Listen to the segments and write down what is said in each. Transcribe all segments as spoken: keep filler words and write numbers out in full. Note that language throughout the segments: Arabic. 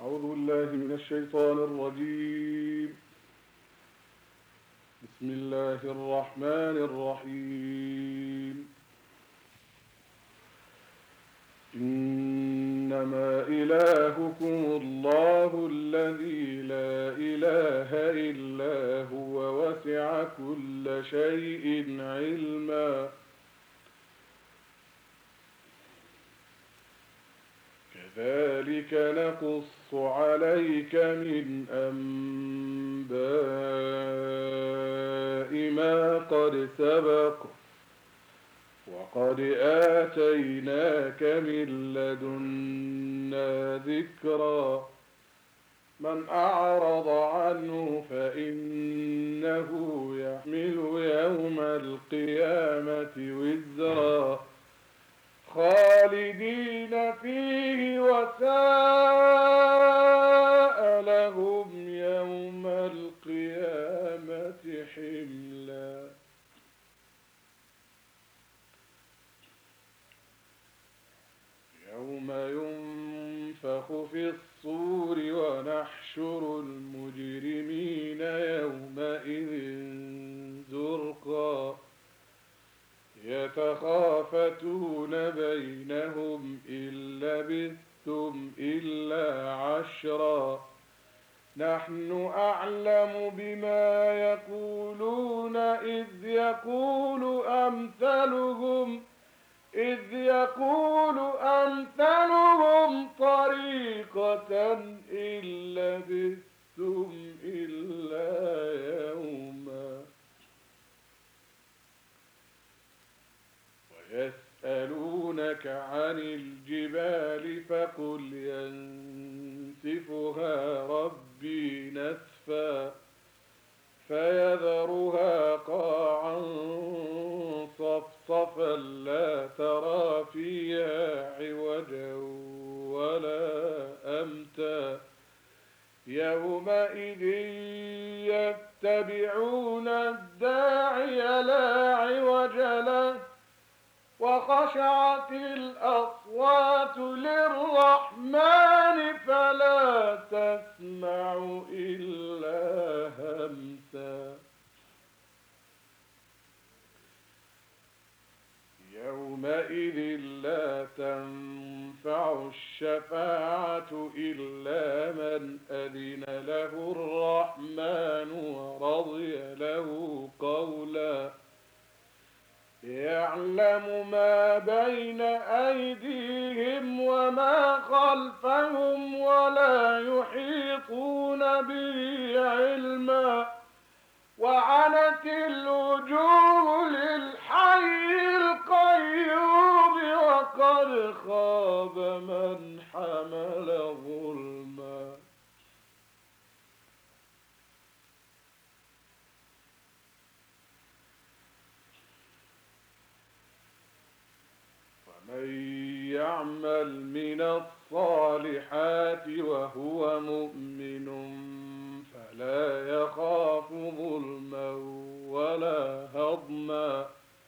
أعوذ بالله من الشيطان الرجيم. بسم الله الرحمن الرحيم. إنما إلهكم الله الذي لا إله إلا هو وسع كل شيء علما. كذلك نقص عليك من أنباء ما قد سبق وقد آتيناك من لدنا ذكرا. من أعرض عنه فإنه يحمل يوم القيامة وزرا خالدين فيه وساء لهم يوم القيامة حملا. يوم ينفخ في الصور ونحشر المجرمين يومئذ زرقا يتخافتون بينهم إن لبثتم إلا عشرا نحن أعلم بما يقولون إذ يقول أمثلهم إذ يقول أمثلهم طريقة إن لبثتم إلا يوما. ويسألونك عن الجبال فقل ينسفها ربي نسفا فيذرها قاعا صفصفا لا ترى فيها عوجا ولا أمتا. يومئذ يتبعون الداعي لا عوج له وخشعت الأصوات للرحمن فلا تسمع إلا همسا. يومئذ لا تنفع الشفاعة إلا من أذن له الرحمن ورضي له قولا. يعلم ما بين أيديهم وما خلفهم ولا يحيطون به علما. وعنت الوجوه للحي القيوم وقد خاب من حمل ظلما. ومن يعمل من الصالحات وهو مؤمن فلا يخاف ظلما ولا هضما.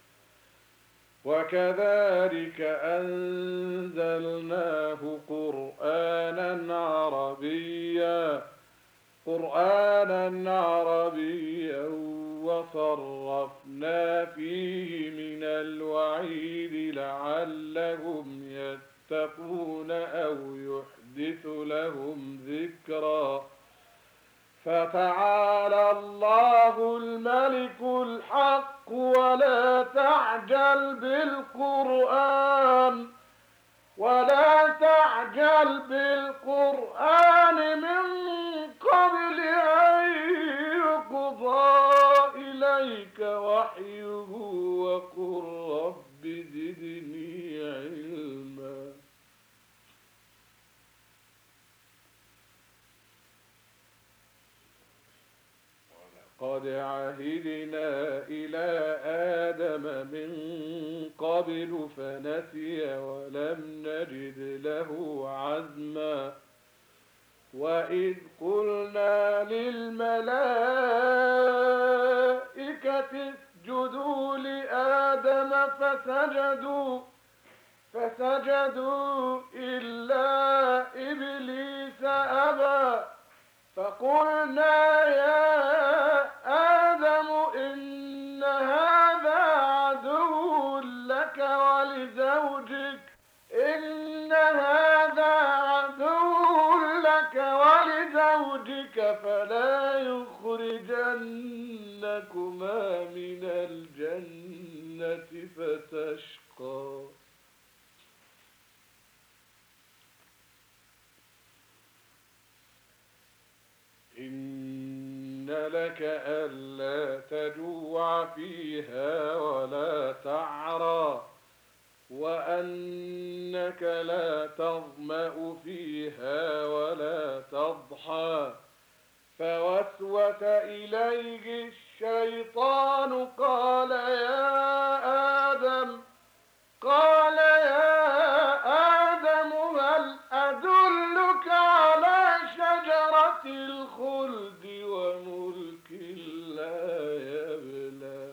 وكذلك أنزلناه قرآنا عربيا قرآنا عربيا وصرفنا فيه من الوعيد لعلهم يتقون أو يحدث لهم ذكرا. فتعالى الله الملك الحق ولا تعجل بالقرآن ولا تعجل بالقرآن من قبل أن يقضى إليك وحيه وقل رب زدني علما. قد عهدنا إلى آدم من قبل فنسي ولم نجد له عزما. وإذ قلنا للملائكة اسجدوا لآدم فسجدوا فسجدوا إلا إبليس أبى فقلنا يا آدم إن هذا عدو لك ولزوجك إن هذا عدو لك ولزوجك فلا يخرجنكما من الجنة فتشقى إن لك ألا تجوع فيها ولا تعرى وأنك لا تظمأ فيها ولا تضحى فوسوس إليه الشيطان قال يا آدم قال يا آدم هل أدلك على شجرة الخلد وملك لا يبلى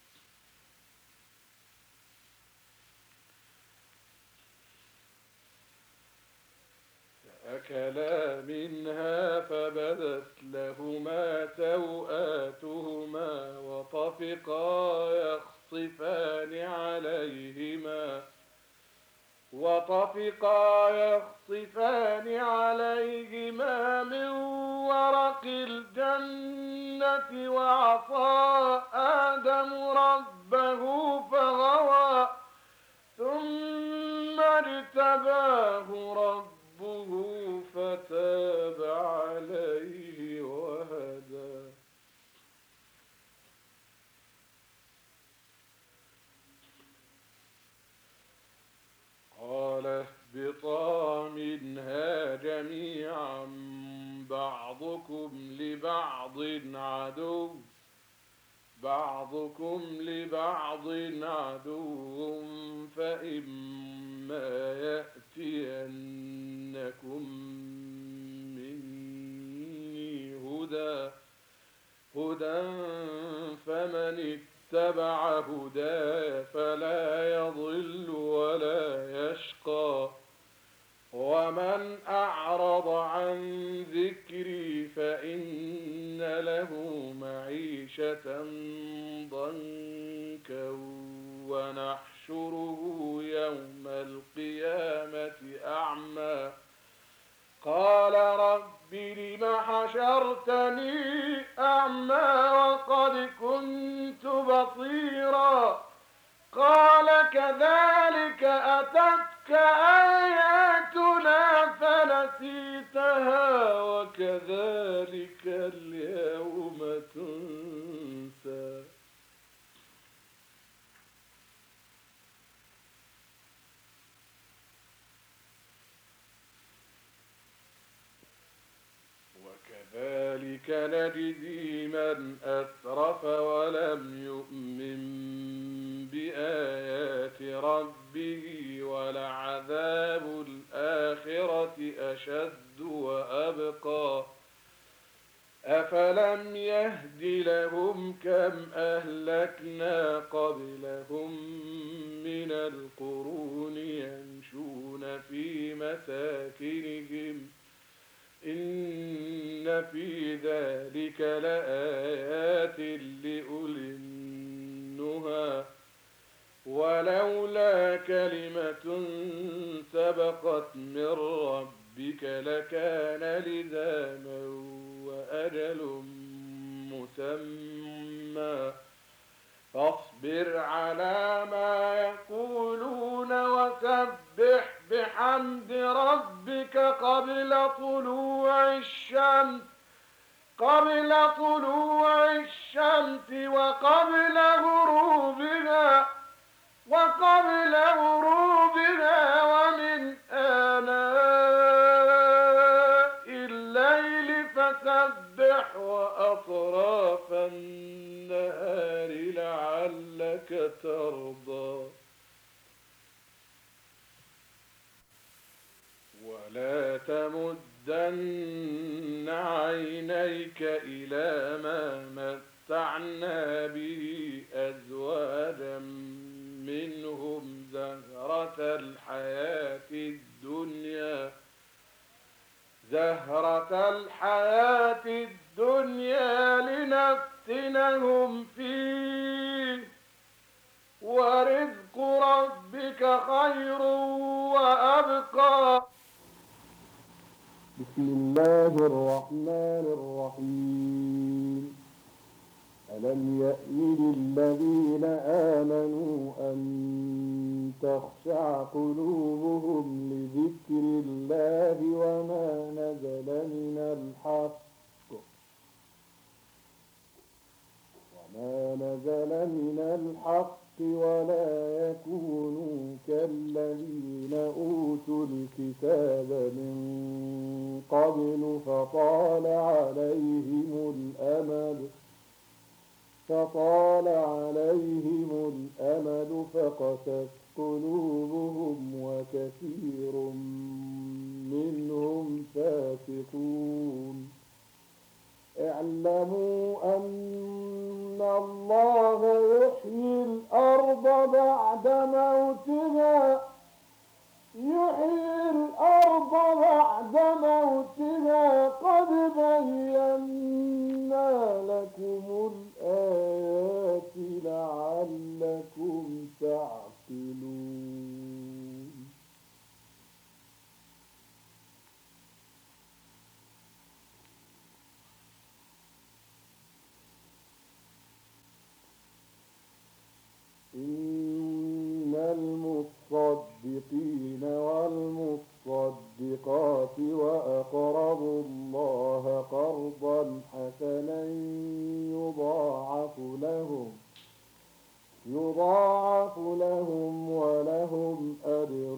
فأكلا منها فبدت لهما سوآتهما وطفقا يخصفان عليهما وطفقا يخصفان عليهما من ورق الجنة وعصى آدم ربه فغوى ثم اجتباه ربه فتاب عليه وهدى قال اهبطا منها جميعا بعضكم لبعض عدو بعضكم لبعض عدو فإما يأتينكم مني هدى هدى فمن اتبع هداي فلا يضل ولا يشقى ومن أعرض عن ذكري فإن له معيشة ضنكا ونحشره يوم القيامة أعمى قال رب لم حشرتني أعمى وقد كنت بصيرا قال كذلك أتتك آياتنا فنسيتها وكذلك اليوم تنسى وكذلك نجزي من أسرف ولم يؤمن بآيات ربه ولعذاب الآخرة أشد وأبقى أفلم يهد لهم كم أهلكنا قبلهم من القرون يمشون في مساكنهم إن في ذلك لآيات لأولي النهى ولولا كلمة سبقت من ربك لكان لزاما وأجل مسمى فاصبر على ما يقولون وسبح بحمد ربك قبل طلوع الشمس قبل طلوع الشمس وقبل غروبها وقبل غروبها ومن آناء الليل فسبح وأطراف النهار لعلك ترضى ولا تمدن عينيك إلى ما متعنا به أزواجا منهم زهرة الحياة الدنيا زهرة الحياة الدنيا لنفتنهم فيه ورزق ربك خير وأبقى. بسم الله الرحمن الرحيم. ألم يأن للذين آمنوا أن تخشع قلوبهم لذكر الله وما نزل من الحق وما نزل من الحق ولا يكونوا كالذين أوتوا الكتاب من قبل فطال عليهم الأمد فطال عليهم الأمد فقست قلوبهم وكثير منهم فاسقون. اعلموا أن الله يحيي الأرض بعد موتها يحيي الأرض بعد موتها قد بينا لكم الآيات لعلكم تعقلون. إن المصدقين والمصدقات وأقرضوا الله قرضا حسنا يضاعف لهم يضاعف لهم ولهم أجر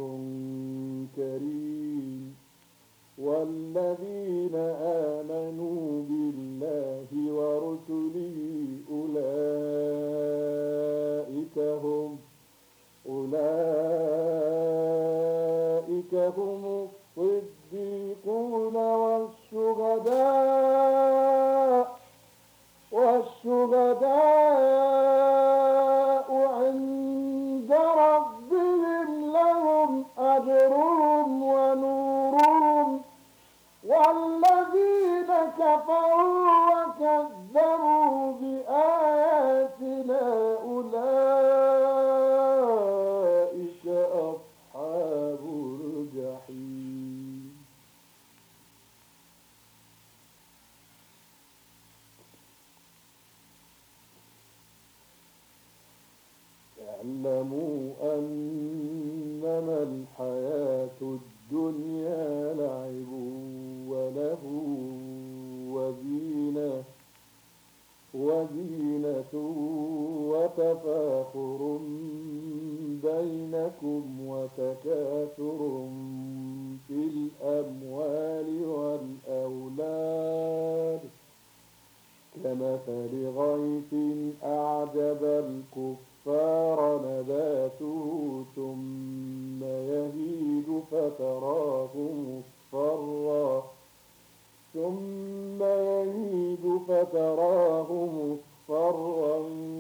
كريم. والذين آمنوا بالله ورسله أولئك هم أولئك هم الصديقون والشهداء والشهداء عند ربهم لهم أجرهم ونورهم. والذين كفروا وكذبوا بآياتنا أولئك أصحاب الجحيم. اعلموا أنما الحياة الدنيا لعب وله وزينة وزينة وتفاخر بينكم وتكاثر في الأموال والأولاد كمثل غيث أعجب الكفار نباته ثم يهيج فتراه مصفرا ثم يهيج فتراه مصفرا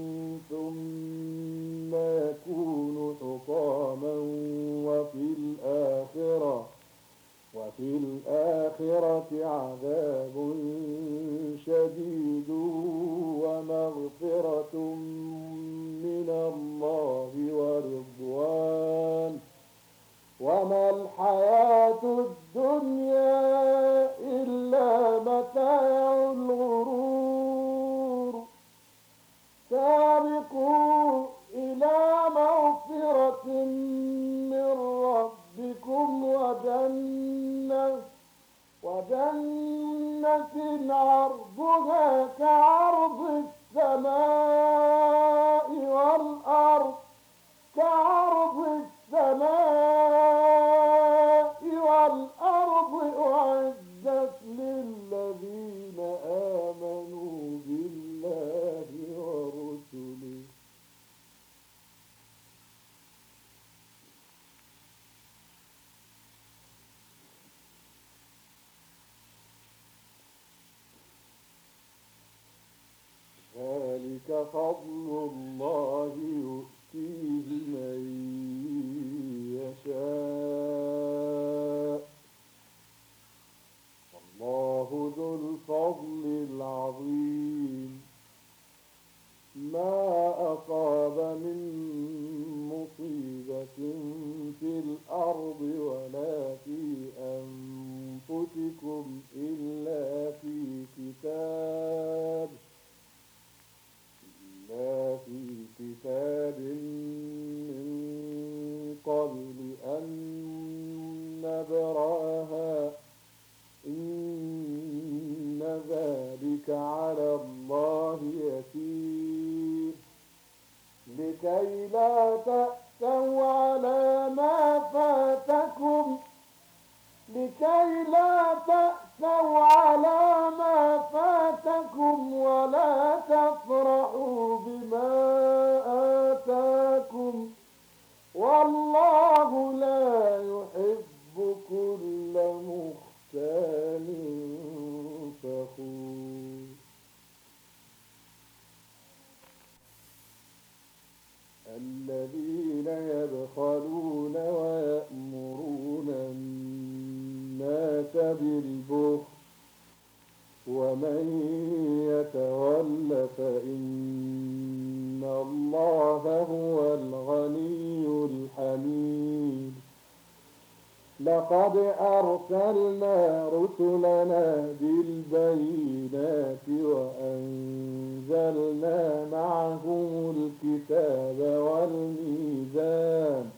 ثم يكون حطاما وفي الآخرة وفي الآخرة عذاب شديد ومغفرة من الله ورضوان. وما الحياة الدنيا إلا متاع الغرور. سابقوا إلى مغفرة من ربكم وجنة وجنة عرضها كعرض السماء والأرض كعرض السماء والأرض أعدت للذين آمنوا بالله ورسله. ذلك فضل الله يؤتيه من يشاء نبرأها إن ذلك على الله يسير لكي لا تأسوا على ما فاتكم لكي لا تأسوا على ما فاتكم ولا تفرحوا بما آتاكم والله لا يحب كل مختال فخور. الذين يبخلون ويأمرون الناس بالبخل ومن يتول فإن الله هو الغني الحميد. لقد أرسلنا رسلنا بالبينات وأنزلنا معهم الكتاب والميزان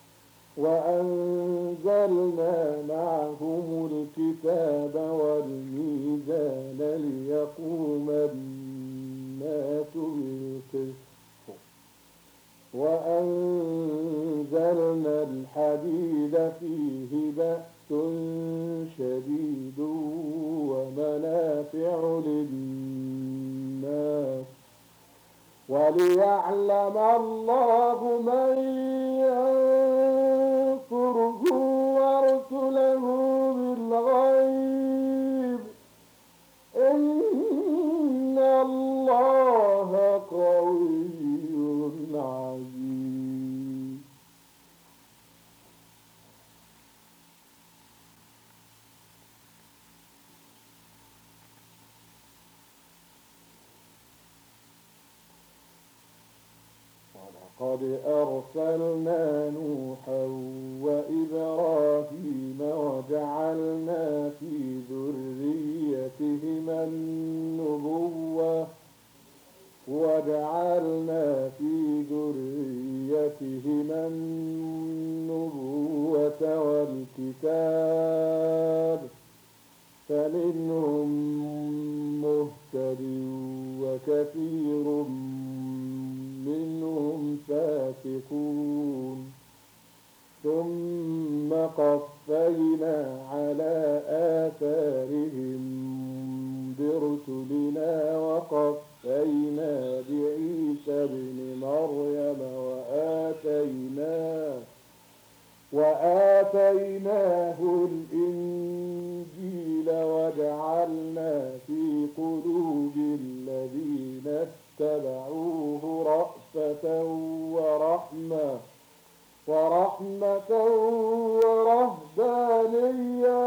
وأنزلنا معهم الكتاب والميزان ليقوم الناس بالقسط وأنزلنا الحديد فيه بأس شديد ومنافع للناس وليعلم الله من ينصره ورسله بالغيب إن الله قوي عزيز. ولقد أرسلنا نوحا وإبراهيم وجعلنا في ذريتهما النبوة وجعلنا في ذريتهما النبوة والكتاب فمنهم مهتد وكثير منهم فاسقون ثم قفينا على آثارهم برسلنا وقفينا بعيسى ابن مريم وآتيناه وآتيناه الإنجيل وجعلنا في قلوب الذين اتبعوه رأفة ورحمة ورحمة ورهبانية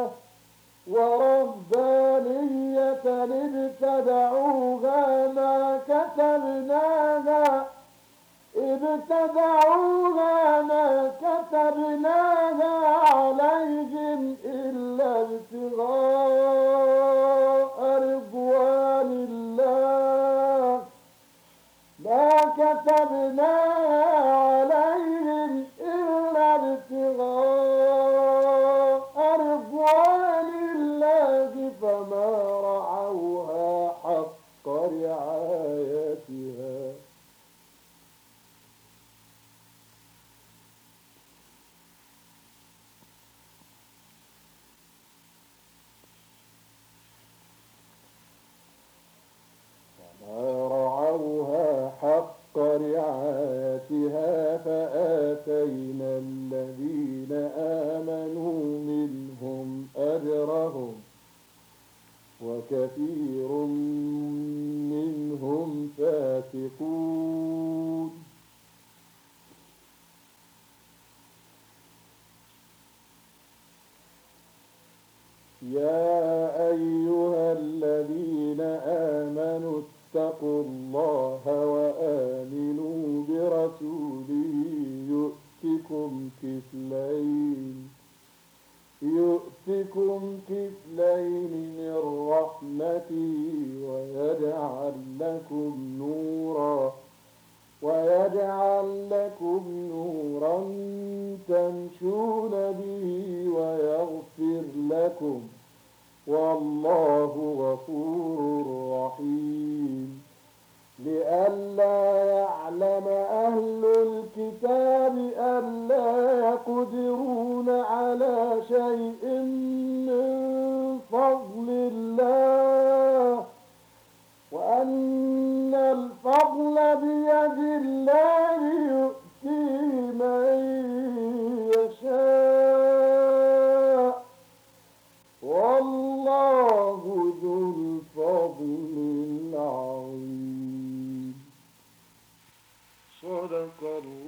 ورهبانية ابتدعوها ما كتبناها ابتدعوها ما كتبناها عليهم إلا ابتغاء رضوان الله ما كتبناها عليهم إلا ابتغاء رضوان الله فما رعوها حق رعايتها رعوها حق رعايتها فآتينا الذين آمنوا منهم أجرهم وكثير منهم فاسقون. يا أيها الذين آمنوا اتقوا الله وآمنوا برسوله يؤتكم كفلين يؤتكم كفلين من رحمته ويجعل لكم نورا ويجعل لكم نورا تمشون به ويجعل لكم والله غفور رحيم لئلا يعلم أهل الكتاب ألا يقدرون على شيء من فضل الله وأن الفضل بيد الله يؤتيه من يشاء والله ذو الفضل العظيم. صدق الله.